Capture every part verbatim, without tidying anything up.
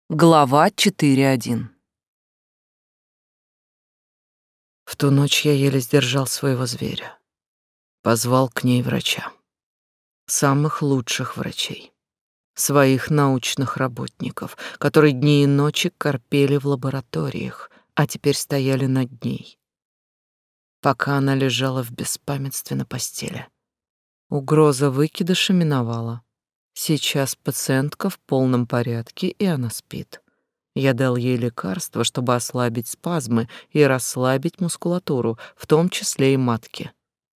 Глава четыре один. В ту ночь я еле сдержал своего зверя. Позвал к ней врача. Самых лучших врачей. Своих научных работников, которые дни и ночи корпели в лабораториях, а теперь стояли над ней, пока она лежала в беспамятстве на постели. Угроза выкидыша миновала. Сейчас пациентка в полном порядке, и она спит. Я дал ей лекарство, чтобы ослабить спазмы и расслабить мускулатуру, в том числе и матки.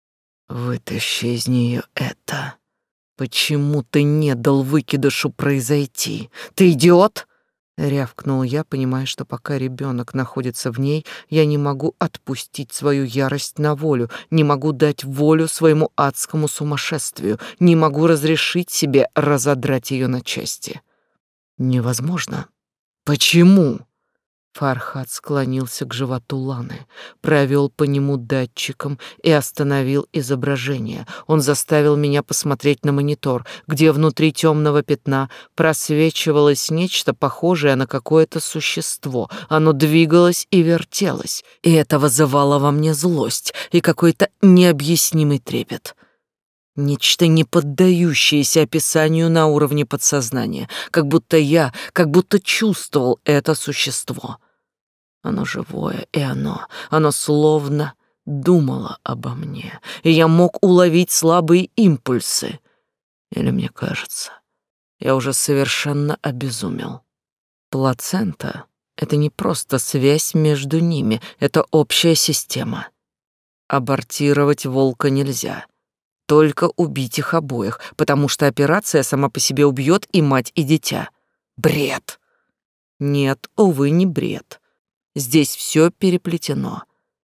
«Вытащи из нее это. Почему ты не дал выкидышу произойти? Ты идиот!» Рявкнул я, понимая, что пока ребенок находится в ней, я не могу отпустить свою ярость на волю, не могу дать волю своему адскому сумасшествию, не могу разрешить себе разодрать ее на части. Невозможно. Почему? Фархад склонился к животу Ланы, провел по нему датчиком и остановил изображение. Он заставил меня посмотреть на монитор, где внутри темного пятна просвечивалось нечто похожее на какое-то существо. Оно двигалось и вертелось, и это вызывало во мне злость и какой-то необъяснимый трепет. Нечто не поддающееся описанию на уровне подсознания, как будто я, как будто чувствовал это существо. Оно живое, и оно, оно словно думало обо мне, и я мог уловить слабые импульсы. Или мне кажется, я уже совершенно обезумел. Плацента — это не просто связь между ними, это общая система. Абортировать волка нельзя. Только убить их обоих, потому что операция сама по себе убьет и мать, и дитя. Бред! Нет, увы, не бред. Здесь все переплетено.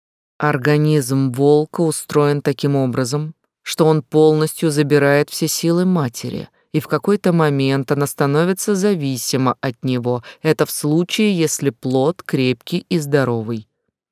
Организм волка устроен таким образом, что он полностью забирает все силы матери, и в какой-то момент она становится зависима от него. Это в случае, если плод крепкий и здоровый.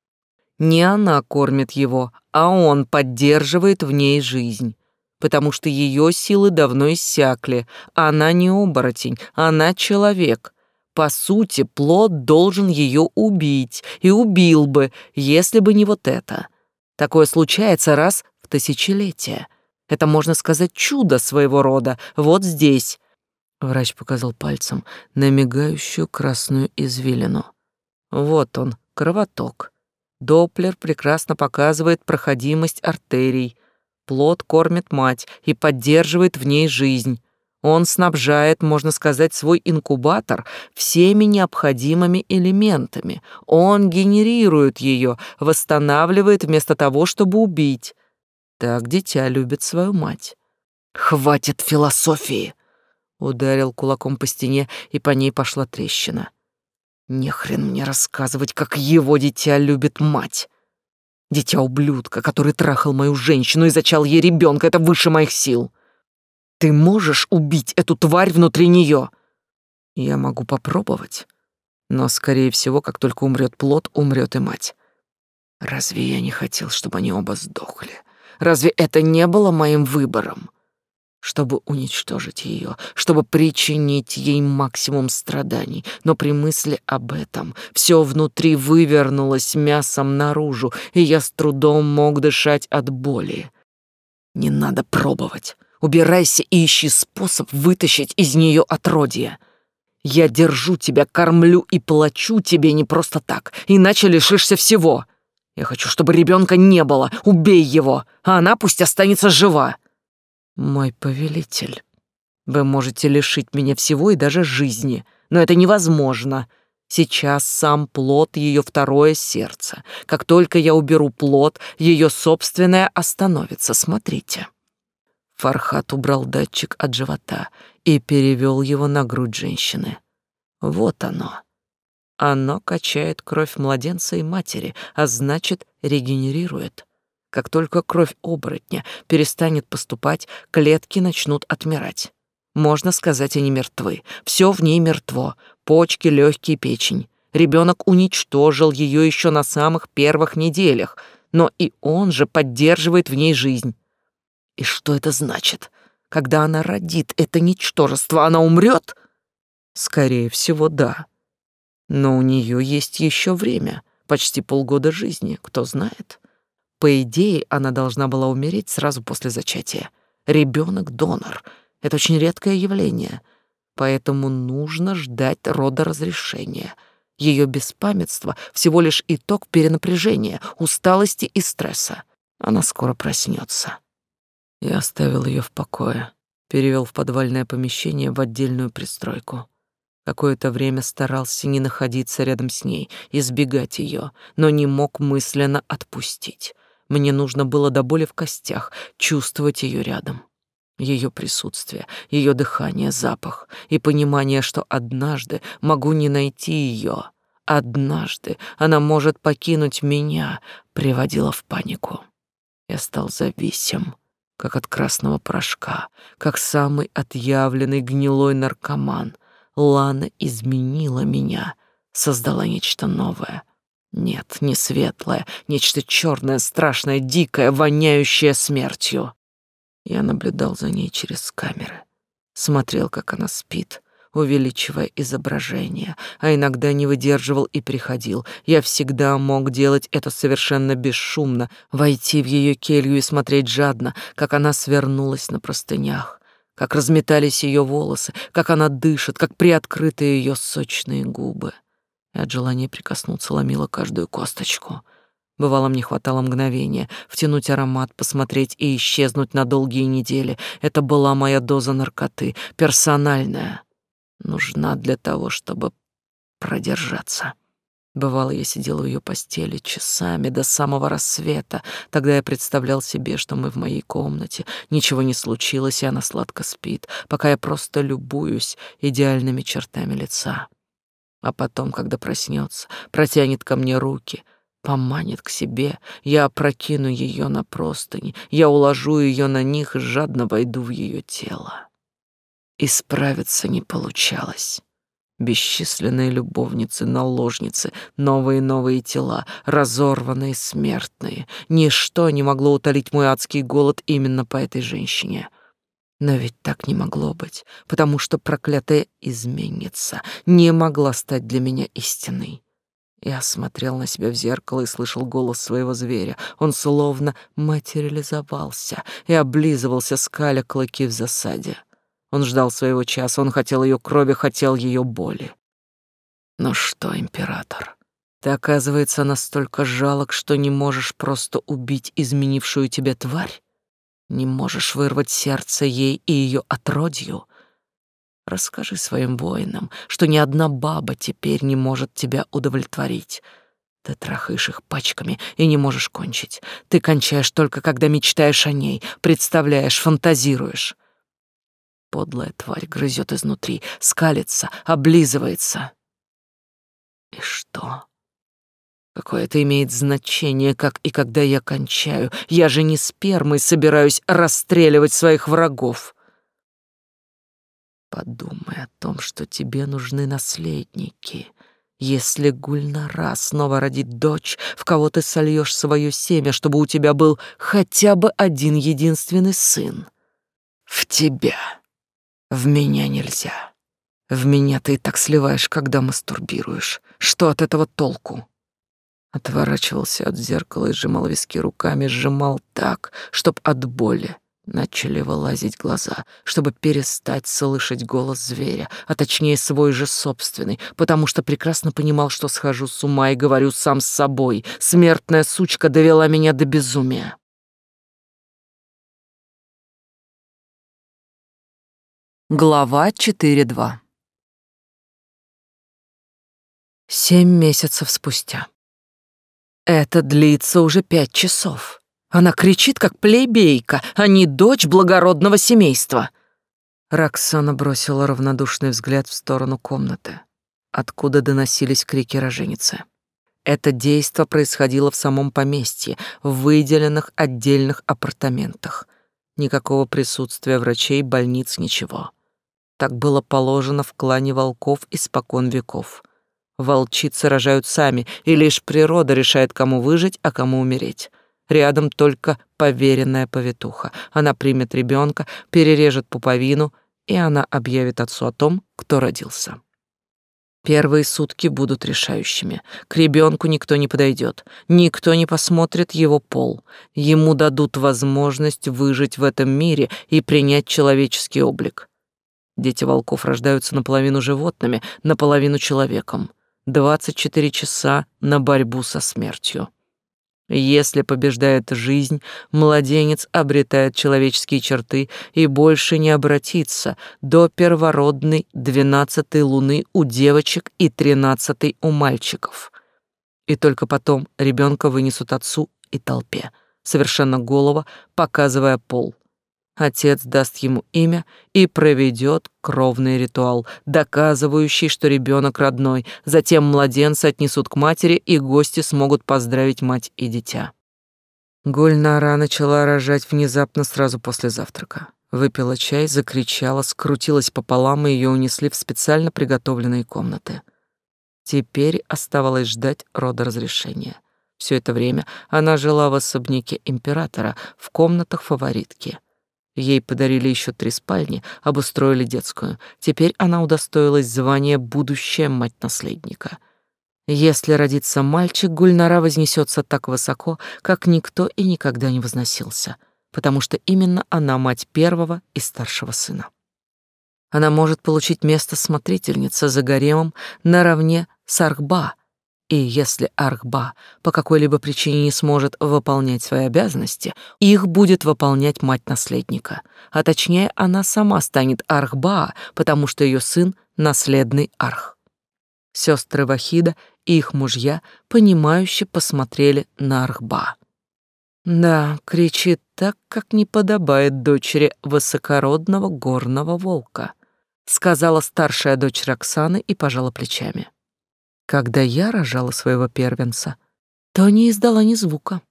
Не она кормит его, а он поддерживает в ней жизнь. Потому что ее силы давно иссякли. Она не оборотень, она человек. По сути, плод должен ее убить, и убил бы, если бы не вот это. Такое случается раз в тысячелетие. Это, можно сказать, чудо своего рода. Вот здесь. Врач показал пальцем на мигающую красную извилину. Вот он, кровоток. Доплер прекрасно показывает проходимость артерий. Плод кормит мать и поддерживает в ней жизнь. Он снабжает, можно сказать, свой инкубатор всеми необходимыми элементами. Он генерирует ее, восстанавливает вместо того, чтобы убить. Так дитя любит свою мать. «Хватит философии!» Ударил кулаком по стене, и по ней пошла трещина. «Не хрен мне рассказывать, как его дитя любит мать!» Дитя ублюдка, который трахал мою женщину и зачал ей ребенка, это выше моих сил. Ты можешь убить эту тварь внутри нее? Я могу попробовать, но, скорее всего, как только умрет плод, умрет и мать. Разве я не хотел, чтобы они оба сдохли? Разве это не было моим выбором? Чтобы уничтожить ее, чтобы причинить ей максимум страданий. Но при мысли об этом все внутри вывернулось мясом наружу, и я с трудом мог дышать от боли. Не надо пробовать. Убирайся и ищи способ вытащить из нее отродье. Я держу тебя, кормлю и плачу тебе не просто так, иначе лишишься всего. Я хочу, чтобы ребенка не было. Убей его, а она пусть останется жива. Мой повелитель, вы можете лишить меня всего и даже жизни, но это невозможно. Сейчас сам плод — ее второе сердце. Как только я уберу плод, ее собственное остановится. Смотрите. Фархад убрал датчик от живота и перевел его на грудь женщины. Вот оно. Оно качает кровь младенца и матери, а значит, регенерирует. Как только кровь оборотня перестанет поступать, клетки начнут отмирать. Можно сказать, они мертвы. Все в ней мертво. Почки, легкие, печень. Ребенок уничтожил ее еще на самых первых неделях, но и он же поддерживает в ней жизнь. И что это значит? Когда она родит это ничтожество, она умрет? Скорее всего, да. Но у нее есть еще время, почти полгода жизни, кто знает. По идее, она должна была умереть сразу после зачатия. Ребенок-донор — это очень редкое явление, поэтому нужно ждать родоразрешения. Ее беспамятство — всего лишь итог перенапряжения, усталости и стресса. Она скоро проснется. Я оставил ее в покое, перевел в подвальное помещение в отдельную пристройку. Какое-то время старался не находиться рядом с ней, избегать ее, но не мог мысленно отпустить. Мне нужно было до боли в костях чувствовать ее рядом. Ее присутствие, ее дыхание, запах и понимание, что однажды могу не найти ее, однажды она может покинуть меня, приводило в панику. Я стал зависим, как от красного порошка, как самый отъявленный гнилой наркоман. Лана изменила меня, создала нечто новое. Нет, не светлое, нечто черное, страшное, дикое, воняющее смертью. Я наблюдал за ней через камеры, смотрел, как она спит, увеличивая изображение, а иногда не выдерживал и приходил. Я всегда мог делать это совершенно бесшумно, войти в ее келью и смотреть жадно, как она свернулась на простынях, как разметались ее волосы, как она дышит, как приоткрыты ее сочные губы. И от желания прикоснуться ломила каждую косточку. Бывало, мне хватало мгновения втянуть аромат, посмотреть и исчезнуть на долгие недели. Это была моя доза наркоты, персональная, нужна для того, чтобы продержаться. Бывало, я сидела в ее постели часами до самого рассвета. Тогда я представлял себе, что мы в моей комнате, ничего не случилось, и она сладко спит, пока я просто любуюсь идеальными чертами лица. А потом, когда проснется, протянет ко мне руки, поманит к себе, я опрокину ее на простыни, я уложу ее на них и жадно войду в ее тело. И справиться не получалось. Бесчисленные любовницы, наложницы, новые и новые тела, разорванные, смертные. Ничто не могло утолить мой адский голод именно по этой женщине. Но ведь так не могло быть, потому что проклятая изменница не могла стать для меня истиной. Я смотрел на себя в зеркало и слышал голос своего зверя. Он словно материализовался и облизывался, скаля клыки в засаде. Он ждал своего часа, он хотел ее крови, хотел ее боли. Но что, император, ты, оказывается, настолько жалок, что не можешь просто убить изменившую тебя тварь? Не можешь вырвать сердце ей и ее отродью? Расскажи своим воинам, что ни одна баба теперь не может тебя удовлетворить. Ты трахаешь их пачками и не можешь кончить. Ты кончаешь только, когда мечтаешь о ней, представляешь, фантазируешь. Подлая тварь грызет изнутри, скалится, облизывается. И что? Какое это имеет значение, как и когда я кончаю? Я же не спермой собираюсь расстреливать своих врагов. Подумай о том, что тебе нужны наследники. Если Гульнара снова родит дочь, в кого ты сольешь свое семя, чтобы у тебя был хотя бы один единственный сын? В тебя. В меня нельзя. В меня ты и так сливаешь, когда мастурбируешь. Что от этого толку? Отворачивался от зеркала и сжимал виски руками, сжимал так, чтоб от боли начали вылазить глаза, чтобы перестать слышать голос зверя, а точнее свой же собственный, потому что прекрасно понимал, что схожу с ума и говорю сам с собой. Смертная сучка довела меня до безумия. Глава четыре два. Семь месяцев спустя. Это длится уже пять часов. Она кричит, как плебейка, а не дочь благородного семейства. Роксана бросила равнодушный взгляд в сторону комнаты, откуда доносились крики роженицы. Это действо происходило в самом поместье, в выделенных отдельных апартаментах. Никакого присутствия врачей, больниц, ничего. Так было положено в клане волков испокон веков. Волчицы рожают сами, и лишь природа решает, кому выжить, а кому умереть. Рядом только поверенная повитуха. Она примет ребенка, перережет пуповину, и она объявит отцу о том, кто родился. Первые сутки будут решающими. К ребенку никто не подойдет, никто не посмотрит его пол. Ему дадут возможность выжить в этом мире и принять человеческий облик. Дети волков рождаются наполовину животными, наполовину человеком. двадцать четыре часа на борьбу со смертью. Если побеждает жизнь, младенец обретает человеческие черты и больше не обратится до первородной двенадцатой луны у девочек и тринадцатой у мальчиков. И только потом ребенка вынесут отцу и толпе, совершенно голого, показывая пол. Отец даст ему имя и проведет кровный ритуал, доказывающий, что ребенок родной. Затем младенца отнесут к матери, и гости смогут поздравить мать и дитя. Гульнара начала рожать внезапно сразу после завтрака. Выпила чай, закричала, скрутилась пополам, и ее унесли в специально приготовленные комнаты. Теперь оставалось ждать родоразрешения. Все это время она жила в особняке императора, в комнатах фаворитки. Ей подарили еще три спальни, обустроили детскую. Теперь она удостоилась звания «будущая мать наследника». Если родится мальчик, Гульнара вознесется так высоко, как никто и никогда не возносился, потому что именно она мать первого и старшего сына. Она может получить место смотрительницы за гаремом наравне с Архба, и если Архба по какой-либо причине не сможет выполнять свои обязанности, их будет выполнять мать наследника. А точнее, она сама станет Архба, потому что ее сын — наследный Арх. Сестры Вахида и их мужья, понимающе посмотрели на Архба. Да, кричит так, как не подобает дочери высокородного горного волка, сказала старшая дочь Роксаны и пожала плечами. Когда я рожала своего первенца, то не издала ни звука.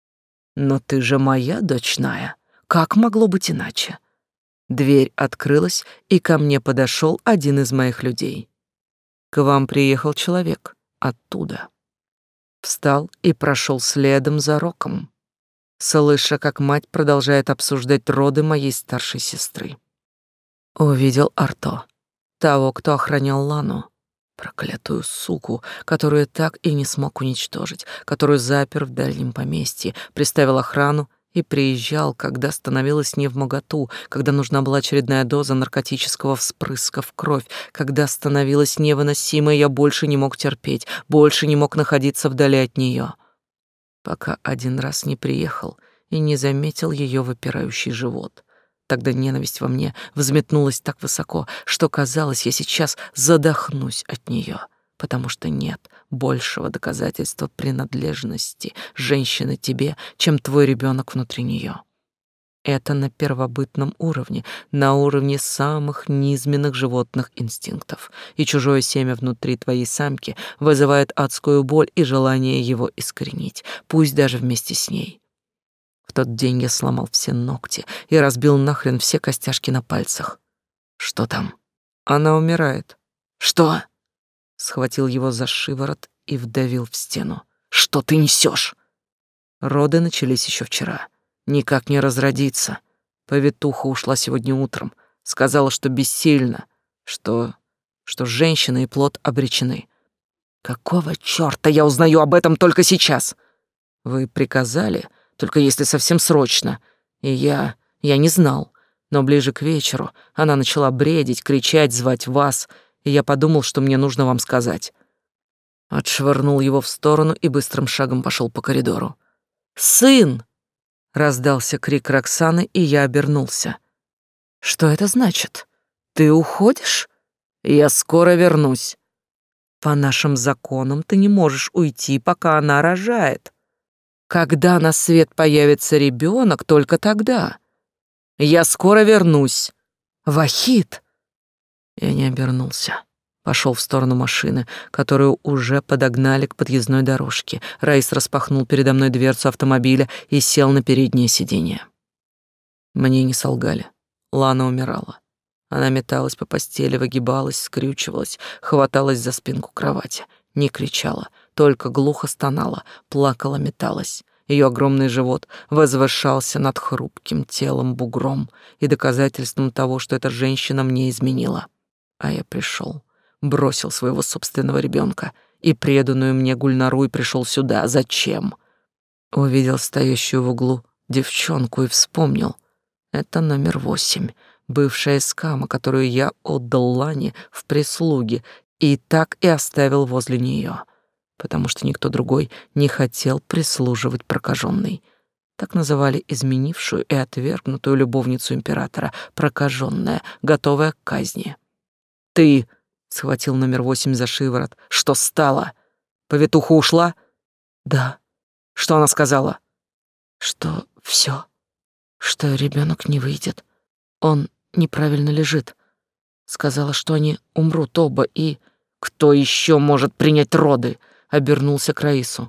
Но ты же моя дочь Ная. Как могло быть иначе? Дверь открылась, и ко мне подошел один из моих людей. К вам приехал человек оттуда. Встал и прошел следом за Роком, слыша, как мать продолжает обсуждать роды моей старшей сестры. Увидел Арто, того, кто охранял Лану. Проклятую суку, которую так и не смог уничтожить, которую запер в дальнем поместье, приставил охрану и приезжал, когда становилось невмоготу, когда нужна была очередная доза наркотического вспрыска в кровь, когда становилось невыносимо, и я больше не мог терпеть, больше не мог находиться вдали от нее, пока один раз не приехал и не заметил ее выпирающий живот. Тогда ненависть во мне взметнулась так высоко, что казалось, я сейчас задохнусь от нее, потому что нет большего доказательства принадлежности женщины тебе, чем твой ребенок внутри нее. Это на первобытном уровне, на уровне самых низменных животных инстинктов, и чужое семя внутри твоей самки вызывает адскую боль и желание его искоренить, пусть даже вместе с ней. В тот день я сломал все ногти и разбил нахрен все костяшки на пальцах. Что там? Она умирает. Что? Схватил его за шиворот и вдавил в стену. Что ты несешь? Роды начались еще вчера. Никак не разродиться. Повитуха ушла сегодня утром. Сказала, что бессильна, что... что женщина и плод обречены. Какого чёрта я узнаю об этом только сейчас? Вы приказали... Только если совсем срочно. И я... я не знал. Но ближе к вечеру она начала бредить, кричать, звать вас, и я подумал, что мне нужно вам сказать. Отшвырнул его в сторону и быстрым шагом пошел по коридору. «Сын!» — раздался крик Роксаны, и я обернулся. «Что это значит? Ты уходишь? Я скоро вернусь. По нашим законам ты не можешь уйти, пока она рожает. Когда на свет появится ребенок, только тогда. Я скоро вернусь. Вахид!» Я не обернулся. Пошел в сторону машины, которую уже подогнали к подъездной дорожке. Раис распахнул передо мной дверцу автомобиля и сел на переднее сиденье. Мне не солгали. Лана умирала. Она металась по постели, выгибалась, скрючивалась, хваталась за спинку кровати. Не кричала, только глухо стонала, плакала, металась. Ее огромный живот возвышался над хрупким телом бугром и доказательством того, что эта женщина мне изменила. А я пришел, Бросил своего собственного ребенка и преданную мне Гульнару и пришел сюда. Зачем? Увидел стоящую в углу девчонку и вспомнил. Это номер восемь, бывшая скама, которую я отдал Лане в прислуги и так и оставил возле нее, потому что никто другой не хотел прислуживать прокаженной. Так называли изменившую и отвергнутую любовницу императора, прокаженная, готовая к казни. «Ты!» — схватил номер восемь за шиворот. «Что стало? Повитуха ушла?» «Да». «Что она сказала?» «Что все, что ребенок не выйдет. Он неправильно лежит. Сказала, что они умрут оба, и...» «Кто еще может принять роды?» — обернулся к Раису.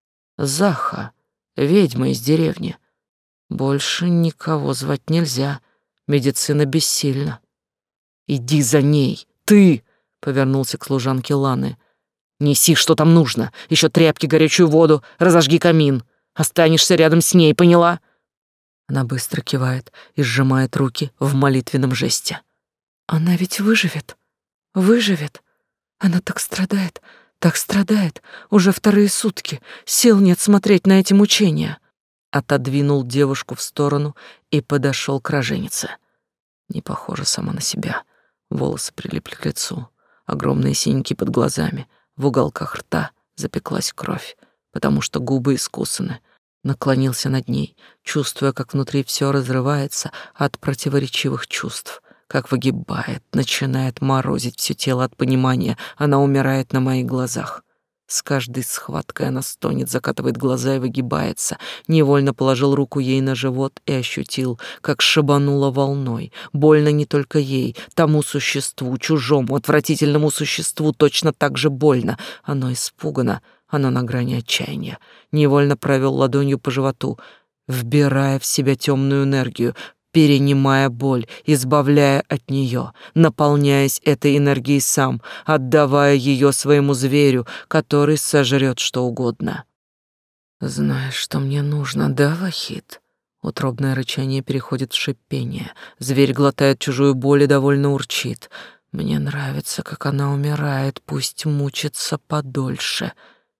«Заха, ведьма из деревни. Больше никого звать нельзя. Медицина бессильна». «Иди за ней, ты!» — повернулся к служанке Ланы. «Неси, что там нужно. Еще тряпки, горячую воду, разожги камин. Останешься рядом с ней, поняла?» Она быстро кивает и сжимает руки в молитвенном жесте. «Она ведь выживет, выживет. Она так страдает, так страдает. Уже вторые сутки. Сил нет смотреть на эти мучения». Отодвинул девушку в сторону и подошел к роженице. Не похожа сама на себя. Волосы прилипли к лицу, огромные синяки под глазами, в уголках рта запеклась кровь, потому что губы искусаны. Наклонился над ней, чувствуя, как внутри все разрывается от противоречивых чувств, как выгибает, начинает морозить все тело от понимания. Она умирает на моих глазах. С каждой схваткой она стонет, закатывает глаза и выгибается. Невольно положил руку ей на живот и ощутил, как шибануло волной. Больно не только ей, тому существу, чужому, отвратительному существу точно так же больно. Оно испугано, оно на грани отчаяния. Невольно провел ладонью по животу, вбирая в себя темную энергию, перенимая боль, избавляя от нее, наполняясь этой энергией сам, отдавая ее своему зверю, который сожрет что угодно. «Знаешь, что мне нужно, да, Вахид?» Утробное рычание переходит в шипение. Зверь глотает чужую боль и довольно урчит. «Мне нравится, как она умирает, пусть мучится подольше.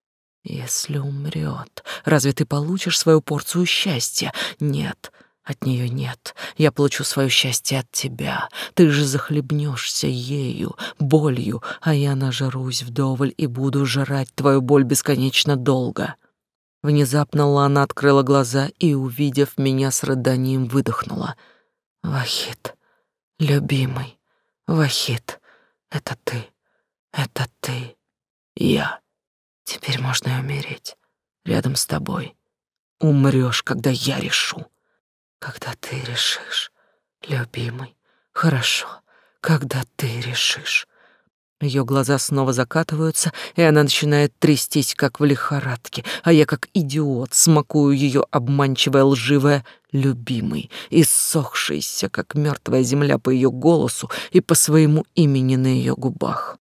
Если умрет, разве ты получишь свою порцию счастья? Нет». От нее нет. Я получу свое счастье от тебя. Ты же захлебнешься ею, болью, а я нажрусь вдоволь и буду жрать твою боль бесконечно долго». Внезапно Лана открыла глаза и, увидев меня с рыданием, выдохнула. «Вахид, любимый, Вахид, это ты, это ты, я. Теперь можно и умереть рядом с тобой. Умрешь, когда я решу». «Когда ты решишь, любимый, хорошо, когда ты решишь». Ее глаза снова закатываются, и она начинает трястись, как в лихорадке, а я, как идиот, смакую ее обманчивое, лживое «любимый», иссохшийся, как мертвая земля по ее голосу и по своему имени на ее губах.